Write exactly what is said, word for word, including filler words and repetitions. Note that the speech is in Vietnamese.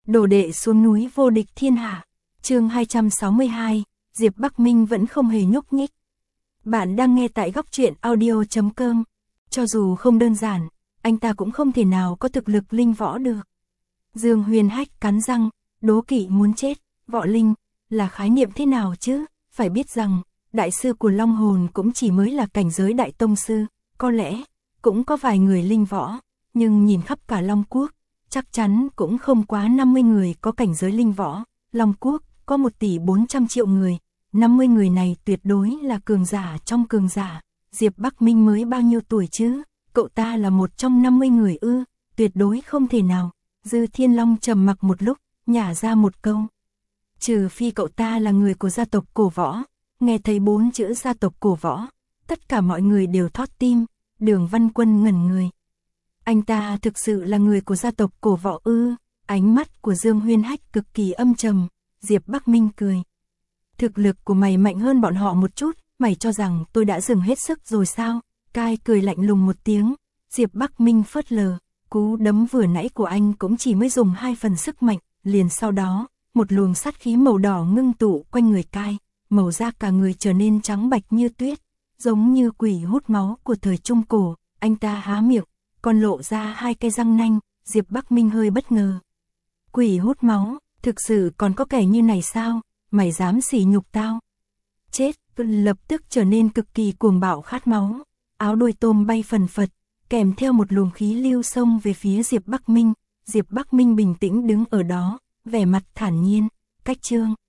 Đồ đệ xuống núi vô địch thiên hạ. Chương hai trăm sáu mươi hai, Diệp Bắc Minh vẫn không hề nhúc nhích. Bạn đang nghe tại góc truyện audio chấm com. Cho dù không đơn giản, anh ta cũng không thể nào có thực lực linh võ được. Dương Huyền Hách cắn răng, đố kỵ muốn chết. Võ linh là khái niệm thế nào chứ? Phải biết rằng, đại sư của Long Hồn cũng chỉ mới là cảnh giới đại tông sư, có lẽ cũng có vài người linh võ, nhưng nhìn khắp cả Long Quốc, chắc chắn cũng không quá năm mươi người có cảnh giới linh võ. Long Quốc có một tỷ bốn trăm triệu người, năm mươi người này tuyệt đối là cường giả trong cường giả. Diệp Bắc Minh mới bao nhiêu tuổi chứ? Cậu ta là một trong năm mươi người ư? Tuyệt đối không thể nào. Dư Thiên Long trầm mặc một lúc, nhả ra một câu. Trừ phi cậu ta là người của gia tộc cổ võ. Nghe thấy bốn chữ gia tộc cổ võ, tất cả mọi người đều thót tim. Đường Văn Quân ngẩn người. Anh ta thực sự là người của gia tộc cổ võ ư? Ánh mắt của Dương Huyền Hách cực kỳ âm trầm. Diệp Bắc Minh cười. Thực lực của mày mạnh hơn bọn họ một chút, mày cho rằng tôi đã dừng hết sức rồi sao? Cai cười lạnh lùng một tiếng. Diệp Bắc Minh phớt lờ. Cú đấm vừa nãy của anh cũng chỉ mới dùng hai phần sức mạnh. Liền sau đó, một luồng sát khí màu đỏ ngưng tụ quanh người Cai. Màu da cả người trở nên trắng bạch như tuyết, giống như quỷ hút máu của thời Trung Cổ. Anh ta há miệng, còn lộ ra hai cái răng nanh. Diệp Bắc Minh hơi bất ngờ. Quỷ hút máu, thực sự còn có kẻ như này sao? Mày dám sỉ nhục tao? Chết, lập tức trở nên cực kỳ cuồng bạo khát máu. Áo đuôi tôm bay phần phật, kèm theo một luồng khí lưu xông về phía Diệp Bắc Minh. Diệp Bắc Minh bình tĩnh đứng ở đó, vẻ mặt thản nhiên. Cách chương